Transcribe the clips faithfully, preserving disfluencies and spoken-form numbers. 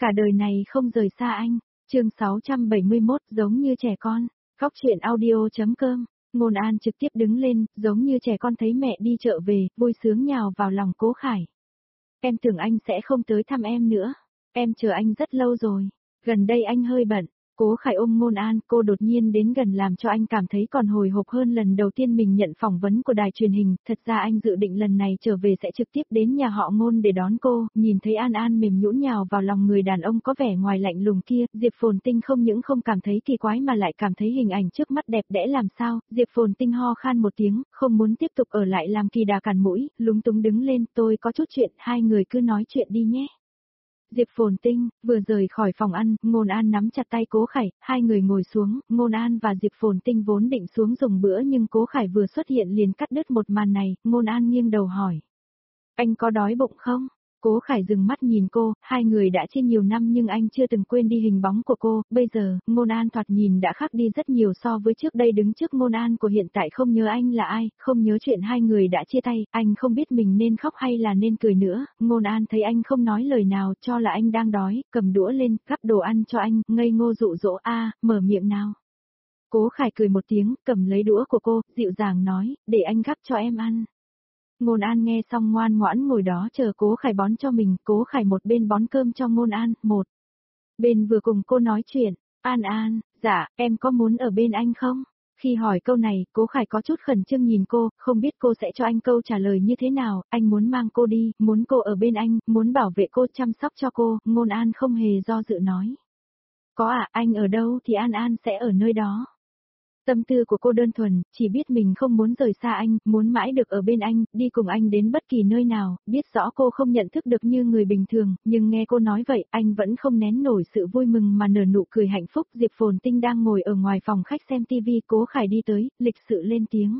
cả đời này không rời xa anh. Chương sáu trăm bảy mươi mốt giống như trẻ con. Góc truyện audio.com. Ngôn An trực tiếp đứng lên, giống như trẻ con thấy mẹ đi chợ về, vui sướng nhào vào lòng Cố Khải. Em tưởng anh sẽ không tới thăm em nữa. Em chờ anh rất lâu rồi. Gần đây anh hơi bận. Cố Khải ôm Ngôn An, cô đột nhiên đến gần làm cho anh cảm thấy còn hồi hộp hơn lần đầu tiên mình nhận phỏng vấn của đài truyền hình. Thật ra anh dự định lần này trở về sẽ trực tiếp đến nhà họ Ngôn để đón cô. Nhìn thấy An An mềm nhũn nhào vào lòng người đàn ông có vẻ ngoài lạnh lùng kia, Diệp Phồn Tinh không những không cảm thấy kỳ quái mà lại cảm thấy hình ảnh trước mắt đẹp đẽ làm sao. Diệp Phồn Tinh ho khan một tiếng, không muốn tiếp tục ở lại làm kỳ đà cản mũi, lúng túng đứng lên, tôi có chút chuyện, hai người cứ nói chuyện đi nhé. Diệp Phồn Tinh, vừa rời khỏi phòng ăn, Ngôn An nắm chặt tay Cố Khải, hai người ngồi xuống, Ngôn An và Diệp Phồn Tinh vốn định xuống dùng bữa nhưng Cố Khải vừa xuất hiện liền cắt đứt một màn này, Ngôn An nghiêng đầu hỏi. Anh có đói bụng không? Cố Khải dừng mắt nhìn cô, hai người đã chia nhiều năm nhưng anh chưa từng quên đi hình bóng của cô, bây giờ, Ngôn An thoạt nhìn đã khác đi rất nhiều so với trước đây đứng trước Ngôn An của hiện tại không nhớ anh là ai, không nhớ chuyện hai người đã chia tay, anh không biết mình nên khóc hay là nên cười nữa, Ngôn An thấy anh không nói lời nào cho là anh đang đói, cầm đũa lên, gắp đồ ăn cho anh, ngây ngô dụ dỗ a, mở miệng nào. Cố Khải cười một tiếng, cầm lấy đũa của cô, dịu dàng nói, để anh gắp cho em ăn. Ngôn An nghe xong ngoan ngoãn ngồi đó chờ Cố Khải bón cho mình, Cố Khải một bên bón cơm cho Ngôn An, một bên vừa cùng cô nói chuyện, An An, dạ, em có muốn ở bên anh không? Khi hỏi câu này, Cố Khải có chút khẩn trương nhìn cô, không biết cô sẽ cho anh câu trả lời như thế nào, anh muốn mang cô đi, muốn cô ở bên anh, muốn bảo vệ cô chăm sóc cho cô, Ngôn An không hề do dự nói. Có à, anh ở đâu thì An An sẽ ở nơi đó. Tâm tư của cô đơn thuần, chỉ biết mình không muốn rời xa anh, muốn mãi được ở bên anh, đi cùng anh đến bất kỳ nơi nào, biết rõ cô không nhận thức được như người bình thường, nhưng nghe cô nói vậy, anh vẫn không nén nổi sự vui mừng mà nở nụ cười hạnh phúc. Diệp Phồn Tinh đang ngồi ở ngoài phòng khách xem tivi, Cố Khải đi tới, lịch sự lên tiếng.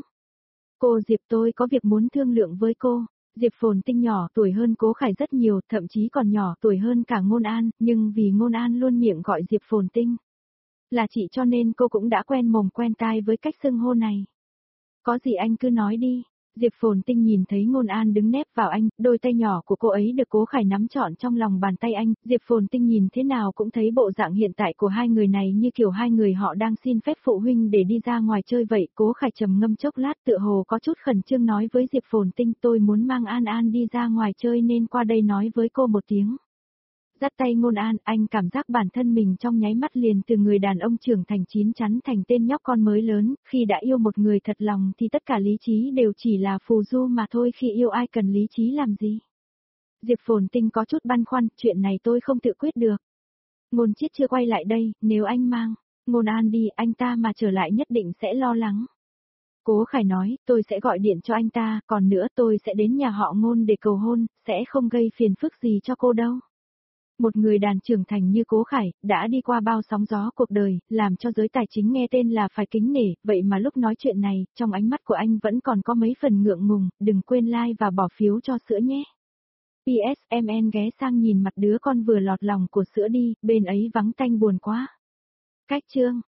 Cô Diệp, tôi có việc muốn thương lượng với cô. Diệp Phồn Tinh nhỏ tuổi hơn Cố Khải rất nhiều, thậm chí còn nhỏ tuổi hơn cả Ngôn An, nhưng vì Ngôn An luôn miệng gọi Diệp Phồn Tinh là chị cho nên cô cũng đã quen mồm quen tai với cách xưng hô này. Có gì anh cứ nói đi. Diệp Phồn Tinh nhìn thấy Ngôn An đứng nép vào anh, đôi tay nhỏ của cô ấy được Cố Khải nắm trọn trong lòng bàn tay anh, Diệp Phồn Tinh nhìn thế nào cũng thấy bộ dạng hiện tại của hai người này như kiểu hai người họ đang xin phép phụ huynh để đi ra ngoài chơi vậy. Cố Khải trầm ngâm chốc lát tựa hồ có chút khẩn trương nói với Diệp Phồn Tinh, tôi muốn mang An An đi ra ngoài chơi nên qua đây nói với cô một tiếng. Dắt tay Ngôn An, anh cảm giác bản thân mình trong nháy mắt liền từ người đàn ông trưởng thành chín chắn thành tên nhóc con mới lớn, khi đã yêu một người thật lòng thì tất cả lý trí đều chỉ là phù du mà thôi, khi yêu ai cần lý trí làm gì. Diệp Phồn Tinh có chút băn khoăn, chuyện này tôi không tự quyết được. Ngôn Chiết chưa quay lại đây, nếu anh mang Ngôn An đi, anh ta mà trở lại nhất định sẽ lo lắng. Cố Khải nói, tôi sẽ gọi điện cho anh ta, còn nữa tôi sẽ đến nhà họ Ngôn để cầu hôn, sẽ không gây phiền phức gì cho cô đâu. Một người đàn trưởng thành như Cố Khải, đã đi qua bao sóng gió cuộc đời, làm cho giới tài chính nghe tên là phải kính nể, vậy mà lúc nói chuyện này, trong ánh mắt của anh vẫn còn có mấy phần ngượng ngùng, đừng quên like và bỏ phiếu cho sữa nhé. pê ét em en ghé sang nhìn mặt đứa con vừa lọt lòng của sữa đi, bên ấy vắng tanh buồn quá. Cách chương.